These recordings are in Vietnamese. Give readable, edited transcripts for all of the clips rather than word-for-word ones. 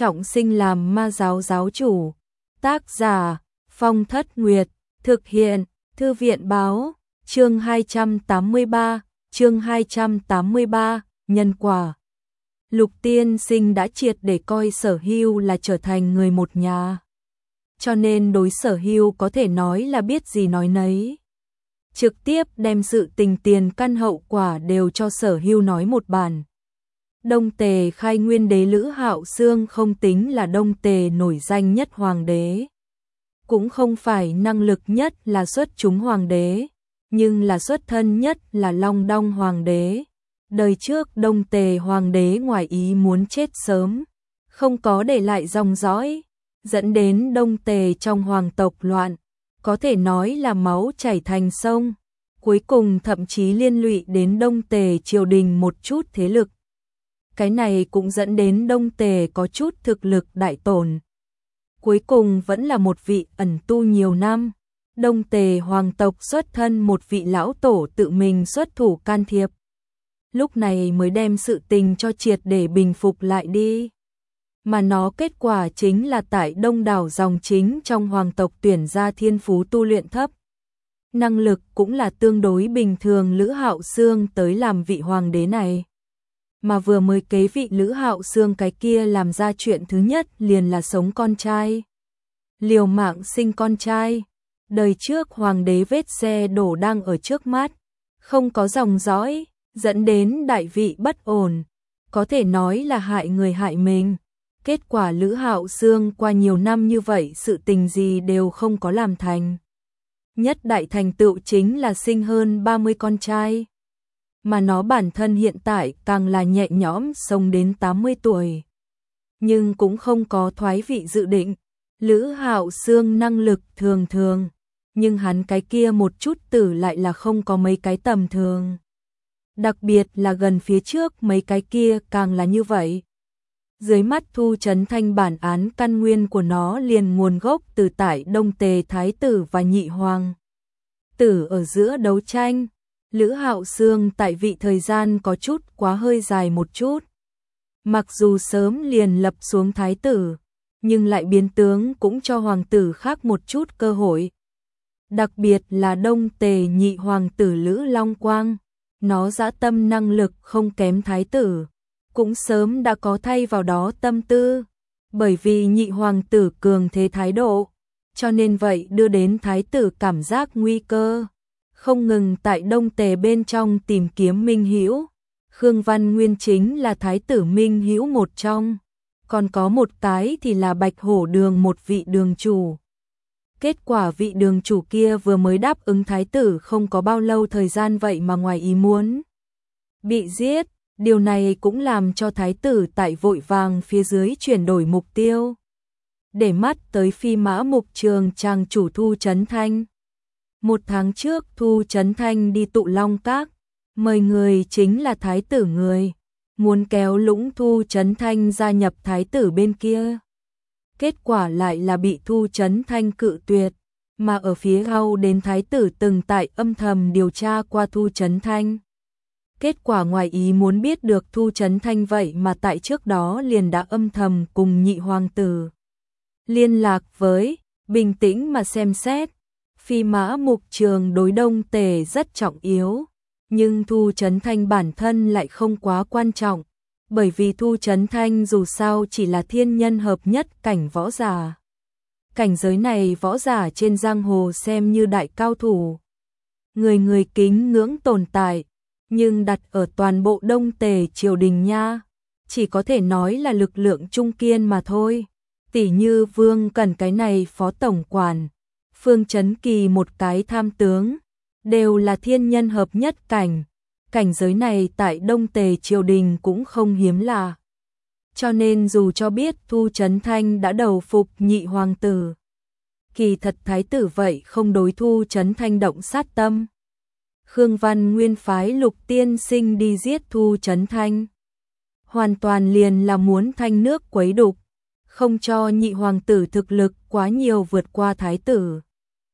trọng sinh làm ma giáo giáo chủ. Tác giả Phong Thất Nguyệt, thực hiện Thư viện báo, chương 283, nhân quả. Lục tiên sinh đã triệt để coi Sở Hưu là trở thành người một nhà. Cho nên đối Sở Hưu có thể nói là biết gì nói nấy. Trực tiếp đem sự tình tiền căn hậu quả đều cho Sở Hưu nói một bản. Đông Tề khai nguyên đế Lữ Hạo Xương không tính là Đông Tề nổi danh nhất hoàng đế. Cũng không phải năng lực nhất là xuất chúng hoàng đế, nhưng là xuất thân nhất là Long Đong hoàng đế. Đời trước Đông Tề hoàng đế ngoài ý muốn chết sớm, không có để lại dòng dõi, dẫn đến Đông Tề trong hoàng tộc loạn, có thể nói là máu chảy thành sông, cuối cùng thậm chí liên lụy đến Đông Tề triều đình một chút thế lực. Cái này cũng dẫn đến Đông Tề có chút thực lực đại tổn. Cuối cùng vẫn là một vị ẩn tu nhiều năm, Đông Tề hoàng tộc xuất thân một vị lão tổ tự mình xuất thủ can thiệp. Lúc này mới đem sự tình cho triệt để bình phục lại đi. Mà nó kết quả chính là tại đông đảo dòng chính trong hoàng tộc tuyển ra thiên phú tu luyện thấp. Năng lực cũng là tương đối bình thường Lữ Hạo Xương tới làm vị hoàng đế này. Mà vừa mới kế vị Lữ Hạo Xương cái kia làm ra chuyện thứ nhất liền là sống con trai. Liều mạng sinh con trai. Đời trước hoàng đế vết xe đổ đang ở trước mắt, không có dòng dõi, dẫn đến đại vị bất ổn, có thể nói là hại người hại mình. Kết quả Lữ Hạo Xương qua nhiều năm như vậy sự tình gì đều không có làm thành. Nhất đại thành tựu chính là sinh hơn 30 con trai. Mà nó bản thân hiện tại càng là nhẹ nhõm sống đến 80 tuổi. Nhưng cũng không có thoái vị dự định. Lữ Hạo Xương năng lực thường thường, nhưng hắn cái kia một chút tử lại là không có mấy cái tầm thường. Đặc biệt là gần phía trước mấy cái kia càng là như vậy. Dưới mắt Thu Chấn Thanh bản án căn nguyên của nó liền nguồn gốc từ tại Đông Tề Thái tử và Nhị Hoàng tử ở giữa đấu tranh. Lữ Hạo Xương tại vị thời gian có chút quá hơi dài một chút. Mặc dù sớm liền lập xuống Thái tử, nhưng lại biến tướng cũng cho hoàng tử khác một chút cơ hội. Đặc biệt là Đông Tề Nhị Hoàng tử Lữ Long Quang, nó dã tâm năng lực không kém Thái tử, cũng sớm đã có thay vào đó tâm tư. Bởi vì Nhị Hoàng tử cường thế thái độ, cho nên vậy đưa đến Thái tử cảm giác nguy cơ, không ngừng tại Đông Tề bên trong tìm kiếm minh hữu. Khương Văn Nguyên chính là Thái tử minh hữu một trong, còn có một cái thì là Bạch Hổ Đường một vị đường chủ. Kết quả vị đường chủ kia vừa mới đáp ứng Thái tử không có bao lâu thời gian vậy mà ngoài ý muốn bị giết. Điều này cũng làm cho Thái tử tại vội vàng phía dưới chuyển đổi mục tiêu, để mắt tới Phi Mã Mục Trường trang chủ Thu Chấn Thanh. Một tháng trước Thu Chấn Thanh đi Tụ Long Các, mời người chính là Thái tử người, muốn kéo lũng Thu Chấn Thanh gia nhập Thái tử bên kia. Kết quả lại là bị Thu Chấn Thanh cự tuyệt, mà ở phía sau đến Thái tử từng tại âm thầm điều tra qua Thu Chấn Thanh. Kết quả ngoài ý muốn biết được Thu Chấn Thanh vậy mà tại trước đó liền đã âm thầm cùng Nhị Hoàng tử liên lạc với. Bình tĩnh mà xem xét, Phi Mã Mục Trường đối Đông Tề rất trọng yếu, nhưng Thu Chấn Thanh bản thân lại không quá quan trọng, bởi vì Thu Chấn Thanh dù sao chỉ là thiên nhân hợp nhất cảnh võ giả. Cảnh giới này võ giả trên giang hồ xem như đại cao thủ, người người kính ngưỡng tồn tại, nhưng đặt ở toàn bộ Đông Tề triều đình nha, chỉ có thể nói là lực lượng trung kiên mà thôi. Tỷ như Vương Cẩn cái này phó tổng quản, Phương Chấn Kỳ một cái tham tướng, đều là thiên nhân hợp nhất cảnh. Cảnh giới này tại Đông Tề triều đình cũng không hiếm lạ. Cho nên dù cho biết Thu Chấn Thanh đã đầu phục Nhị Hoàng tử, kỳ thật Thái tử vậy không đối Thu Chấn Thanh động sát tâm. Khương Văn Nguyên phái Lục tiên sinh đi giết Thu Chấn Thanh, hoàn toàn liền là muốn thanh nước quấy đục, không cho Nhị Hoàng tử thực lực quá nhiều vượt qua Thái tử,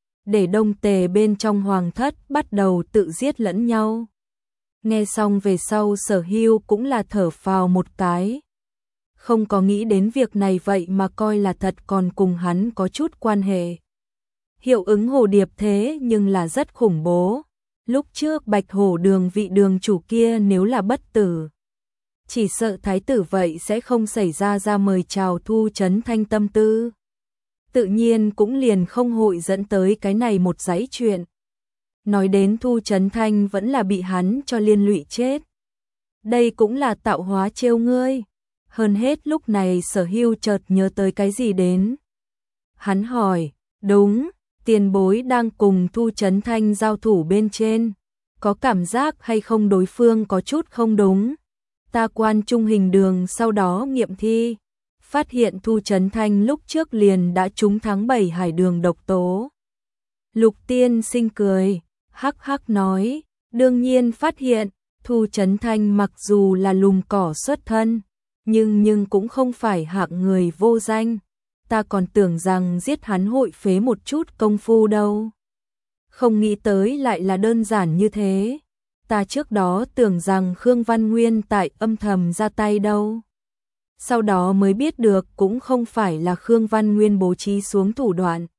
để Đông Tề bên trong hoàng thất bắt đầu tự giết lẫn nhau. Nghe xong về sau Sở Hưu cũng là thở phào một cái. không có nghĩ đến việc này vậy mà coi là thật, còn cùng hắn có chút quan hệ. Hiệu ứng hồ điệp thế nhưng là rất khủng bố. Lúc trước Bạch Hổ Đường vị đường chủ kia nếu là bất tử, chỉ sợ thái tử vậy sẽ không xảy ra mời chào Thu Chấn Thanh tâm tư. Tự nhiên cũng liền không hội dẫn tới cái này một dãy chuyện. Nói đến Thu Chấn Thanh vẫn là bị hắn cho liên lụy chết. Đây cũng là tạo hóa trêu ngươi. Hơn hết lúc này Sở Hưu chợt nhớ tới cái gì đến. Hắn hỏi, đúng, tiền bối đang cùng Thu Chấn Thanh giao thủ bên trên. Có cảm giác hay không đối phương có chút không đúng? Ta quan trung hình đường sau đó nghiệm thi. Phát hiện Thu Chấn Thanh lúc trước liền đã trúng tháng 7 hải đường độc tố. Lục Tiên Sinh cười, hắc hắc nói, đương nhiên phát hiện, Thu Chấn Thanh mặc dù là lùm cỏ xuất thân, nhưng cũng không phải hạng người vô danh. Ta còn tưởng rằng giết hắn hội phế một chút công phu đâu. Không nghĩ tới lại là đơn giản như thế. Ta trước đó tưởng rằng Khương Văn Nguyên tại âm thầm ra tay đâu. Sau đó mới biết được cũng không phải là Khương Văn Nguyên bố trí xuống thủ đoạn.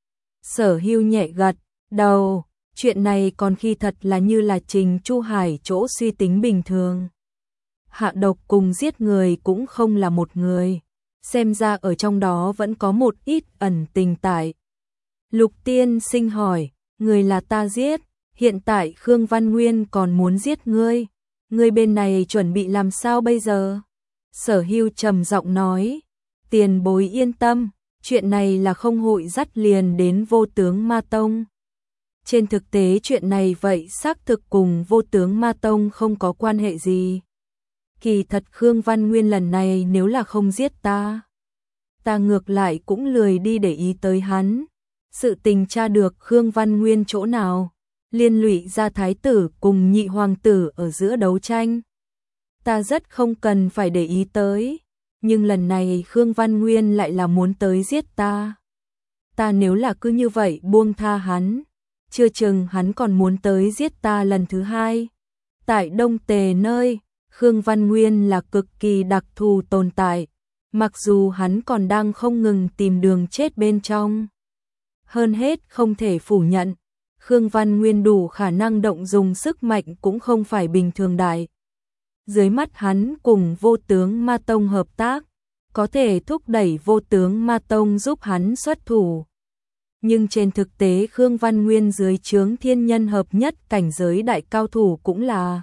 Sở Hưu nhẹ gật đầu, chuyện này còn khi thật là như là Trình Chu Hải chỗ suy tính bình thường. Hạ độc cùng giết người cũng không là một người, xem ra ở trong đó vẫn có một ít ẩn tình tại. Lục Tiên Sinh hỏi, người là ta giết, hiện tại Khương Văn Nguyên còn muốn giết ngươi, ngươi bên này chuẩn bị làm sao bây giờ? Sở Hưu trầm giọng nói, tiền bối yên tâm, chuyện này là không hội dắt liền đến Vô Tướng Ma Tông. Trên thực tế chuyện này vậy xác thực cùng Vô Tướng Ma Tông không có quan hệ gì. Kỳ thật Khương Văn Nguyên lần này nếu là không giết ta ngược lại cũng lười đi để ý tới hắn. Sự tình tra được Khương Văn Nguyên chỗ nào, liên lụy ra thái tử cùng nhị hoàng tử ở giữa đấu tranh. Ta rất không cần phải để ý tới, nhưng lần này Khương Văn Nguyên lại là muốn tới giết ta. Ta nếu là cứ như vậy buông tha hắn, chưa chừng hắn còn muốn tới giết ta lần thứ hai. Tại Đông Tề nơi, Khương Văn Nguyên là cực kỳ đặc thù tồn tại, mặc dù hắn còn đang không ngừng tìm đường chết bên trong. Hơn hết không thể phủ nhận, Khương Văn Nguyên đủ khả năng động dùng sức mạnh cũng không phải bình thường đại. Dưới mắt hắn cùng Vô Tướng Ma Tông hợp tác, có thể thúc đẩy Vô Tướng Ma Tông giúp hắn xuất thủ. Nhưng trên thực tế Khương Văn Nguyên dưới trướng thiên nhân hợp nhất cảnh giới đại cao thủ cũng là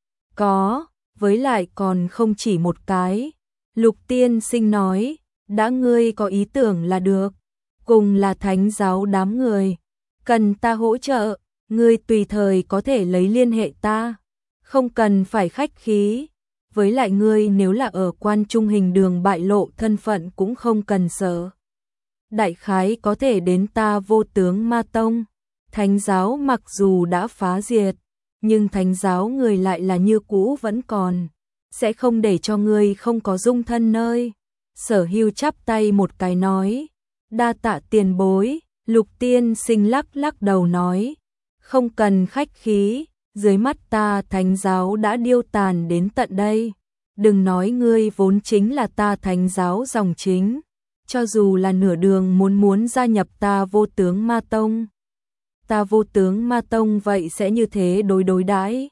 có, với lại còn không chỉ một cái. Lục Tiên Sinh nói, đã ngươi có ý tưởng là được, cùng là thánh giáo đám người, cần ta hỗ trợ, ngươi tùy thời có thể lấy liên hệ ta, không cần phải khách khí. Với lại ngươi nếu là ở quan trung hình đường bại lộ thân phận cũng không cần sợ. Đại khái có thể đến ta Vô Tướng Ma Tông. Thánh giáo mặc dù đã phá diệt, nhưng thánh giáo người lại là như cũ vẫn còn, sẽ không để cho ngươi không có dung thân nơi. Sở Hưu chắp tay một cái nói, đa tạ tiền bối. Lục Tiên Sinh lắc lắc đầu nói, không cần khách khí, dưới mắt ta thánh giáo đã điêu tàn đến tận đây. Đừng nói ngươi vốn chính là ta thánh giáo dòng chính, cho dù là nửa đường muốn gia nhập ta Vô Tướng Ma Tông, ta Vô Tướng Ma Tông vậy sẽ như thế đối đãi.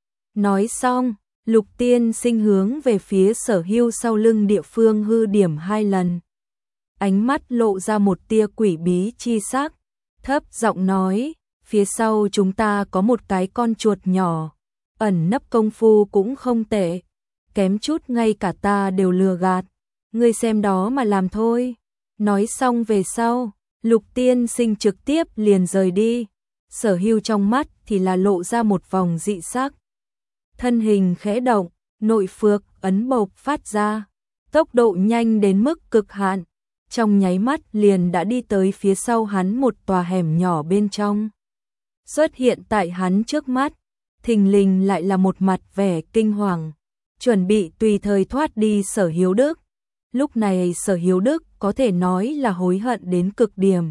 Nói xong, Lục Tiên Sinh hướng về phía Sở Hưu sau lưng địa phương hư điểm 2 lần. Ánh mắt lộ ra một tia quỷ bí chi sắc, thấp giọng nói, phía sau chúng ta có một cái con chuột nhỏ, ẩn nấp công phu cũng không tệ, kém chút ngay cả ta đều lừa gạt, ngươi xem đó mà làm thôi. Nói xong về sau, Lục Tiên Sinh trực tiếp liền rời đi. Sở Hưu trong mắt thì là lộ ra một vòng dị sắc. Thân hình khẽ động, nội phược ấn bộc phát ra, tốc độ nhanh đến mức cực hạn, trong nháy mắt liền đã đi tới phía sau hắn một tòa hẻm nhỏ bên trong. Xuất hiện tại hắn trước mắt, thình lình lại là một mặt vẻ kinh hoàng, chuẩn bị tùy thời thoát đi Sở Hiếu Đức. Lúc này Sở Hiếu Đức có thể nói là hối hận đến cực điểm.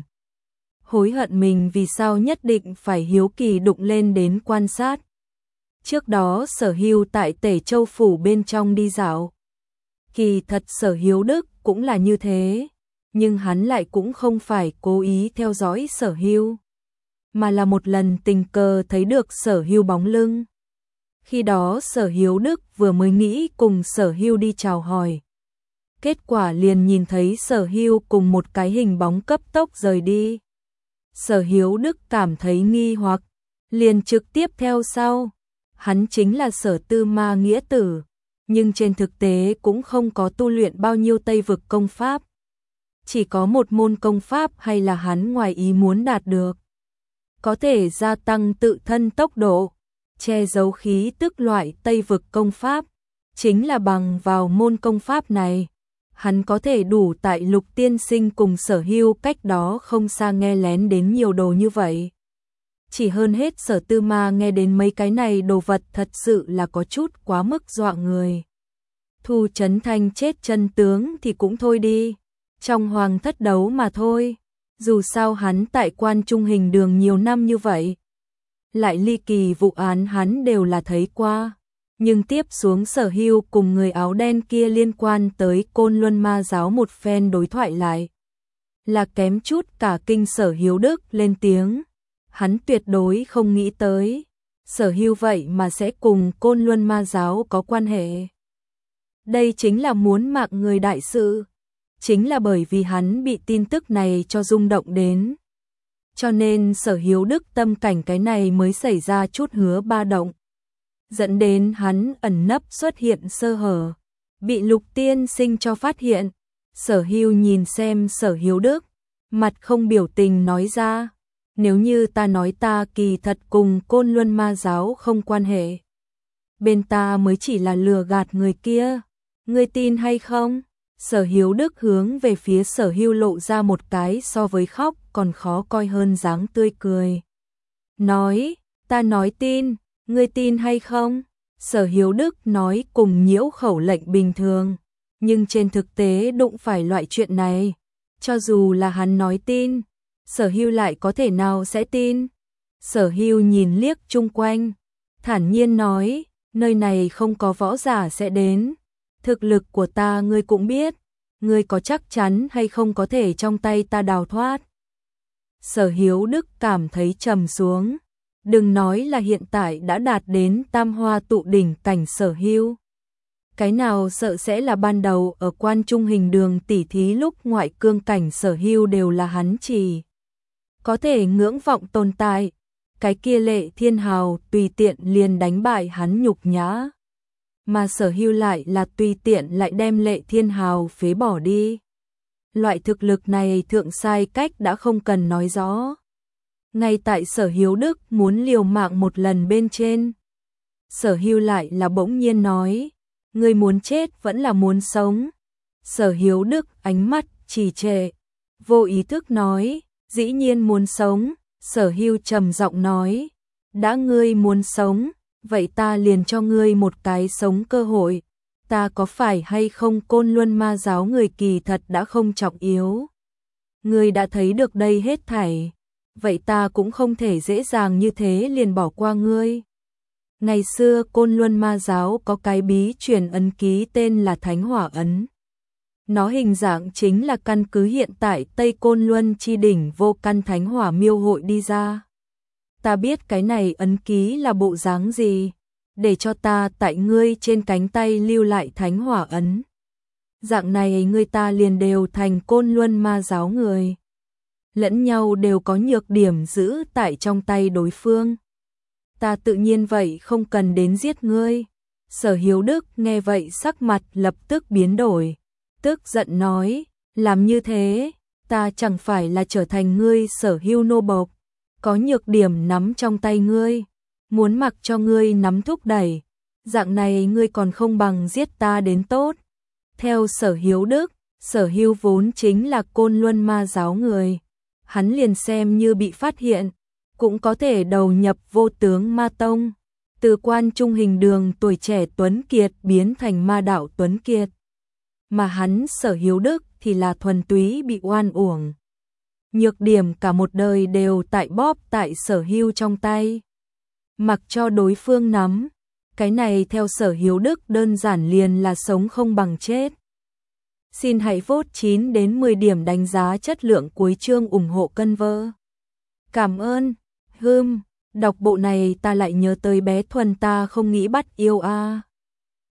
Hối hận mình vì sao nhất định phải hiếu kỳ đụng lên đến quan sát. Trước đó Sở Hưu tại Tể Châu Phủ bên trong đi dạo, Kỳ thật Sở Hiếu Đức cũng là như thế, nhưng hắn lại cũng không phải cố ý theo dõi Sở Hưu, mà là một lần tình cờ thấy được Sở Hưu bóng lưng. Khi đó Sở Hiếu Đức vừa mới nghĩ cùng Sở Hưu đi chào hỏi. Kết quả liền nhìn thấy Sở Hưu cùng một cái hình bóng cấp tốc rời đi. Sở Hiếu Đức cảm thấy nghi hoặc, liền trực tiếp theo sau. Hắn chính là Sở Tư Ma nghĩa tử, nhưng trên thực tế cũng không có tu luyện bao nhiêu Tây vực công pháp. Chỉ có một môn công pháp hay là hắn ngoài ý muốn đạt được. Có thể gia tăng tự thân tốc độ, che giấu khí tức loại Tây vực công pháp. Chính là bằng vào môn công pháp này, hắn có thể đủ tại Lục tiên sinh cùng Sở Hưu cách đó không xa nghe lén đến nhiều đồ như vậy. Chỉ hơn hết Sở Tư Ma nghe đến mấy cái này đồ vật thật sự là có chút quá mức dọa người. Thu Chấn Thanh chết chân tướng thì cũng thôi đi, trong hoàng thất đấu mà thôi. Dù sao hắn tại Quan Trung Hình Đường nhiều năm như vậy, lại ly kỳ vụ án hắn đều là thấy qua. Nhưng tiếp xuống Sở Hưu cùng người áo đen kia liên quan tới Côn Luân Ma giáo một phen đối thoại lại, là kém chút cả kinh Sở Hiếu Đức lên tiếng. Hắn tuyệt đối không nghĩ tới Sở Hưu vậy mà sẽ cùng Côn Luân Ma giáo có quan hệ. Đây chính là muốn mạng người đại sự. Chính là bởi vì hắn bị tin tức này cho rung động đến, cho nên Sở Hiếu Đức tâm cảnh cái này mới xảy ra chút hứa ba động, dẫn đến hắn ẩn nấp xuất hiện sơ hở, bị Lục tiên sinh cho phát hiện. Sở Hưu nhìn xem Sở Hiếu Đức, mặt không biểu tình nói ra, nếu như ta nói ta kỳ thật cùng Côn Luân Ma giáo không quan hệ, bên ta mới chỉ là lừa gạt người kia, ngươi tin hay không? Sở Hiếu Đức hướng về phía Sở Hưu lộ ra một cái so với khóc còn khó coi hơn dáng tươi cười. Nói, ta nói tin, ngươi tin hay không? Sở Hiếu Đức nói cùng nhiễu khẩu lệnh bình thường, nhưng trên thực tế đụng phải loại chuyện này, cho dù là hắn nói tin, Sở Hưu lại có thể nào sẽ tin? Sở Hưu nhìn liếc chung quanh, thản nhiên nói, nơi này không có võ giả sẽ đến. Thực lực của ta ngươi cũng biết, ngươi có chắc chắn hay không có thể trong tay ta đào thoát? Sở Hiếu Đức cảm thấy trầm xuống, đừng nói là hiện tại đã đạt đến tam hoa tụ đỉnh cảnh Sở Hưu. Cái nào sợ sẽ là ban đầu ở Quan Trung Hình Đường tỉ thí lúc ngoại cương cảnh Sở Hưu đều là hắn chỉ có thể ngưỡng vọng tồn tại, cái kia Lệ Thiên Hào tùy tiện liền đánh bại hắn nhục nhã. Mà Sở Hưu lại là tùy tiện lại đem Lệ Thiên Hào phế bỏ đi. Loại thực lực này thượng sai cách đã không cần nói rõ. Ngay tại Sở Hiếu Đức muốn liều mạng một lần bên trên, Sở Hưu lại là bỗng nhiên nói, ngươi muốn chết vẫn là muốn sống? Sở Hiếu Đức ánh mắt trì trệ, vô ý thức nói, dĩ nhiên muốn sống. Sở Hưu trầm giọng nói, đã ngươi muốn sống, vậy ta liền cho ngươi một cái sống cơ hội. Ta có phải hay không Côn Luân Ma giáo người kỳ thật đã không trọng yếu. Ngươi đã thấy được đây hết thảy, vậy ta cũng không thể dễ dàng như thế liền bỏ qua ngươi. Ngày xưa Côn Luân Ma giáo có cái bí truyền ấn ký tên là Thánh Hỏa ấn. Nó hình dạng chính là căn cứ hiện tại Tây Côn Luân chi đỉnh vô căn Thánh Hỏa miêu hội đi ra. Ta biết cái này ấn ký là bộ dáng gì, để cho ta tại ngươi trên cánh tay lưu lại Thánh Hỏa ấn. Dạng này ngươi ta liền đều thành Côn Luân Ma giáo người. Lẫn nhau đều có nhược điểm giữ tại trong tay đối phương. Ta tự nhiên vậy không cần đến giết ngươi. Sở Hiếu Đức nghe vậy sắc mặt lập tức biến đổi, tức giận nói, làm như thế, ta chẳng phải là trở thành ngươi Sở Hưu nô bộc, có nhược điểm nắm trong tay ngươi, muốn mặc cho ngươi nắm thúc đẩy, dạng này ngươi còn không bằng giết ta đến tốt. Theo Sở Hiếu Đức, Sở Hưu vốn chính là Côn Luân Ma giáo người, hắn liền xem như bị phát hiện, cũng có thể đầu nhập Vô Tướng Ma tông, từ Quan Trung Hình Đường tuổi trẻ tuấn kiệt biến thành ma đạo tuấn kiệt. Mà hắn Sở Hiếu Đức thì là thuần túy bị oan uổng. Nhược điểm cả một đời đều tại bóp tại Sở Hưu trong tay, mặc cho đối phương nắm. Cái này theo Sở Hiếu Đức đơn giản liền là sống không bằng chết. Xin hãy vote 9 đến 10 điểm đánh giá chất lượng cuối chương ủng hộ cân vơ. Cảm ơn. Đọc bộ này ta lại nhớ tới bé Thuần ta không nghĩ bắt yêu a.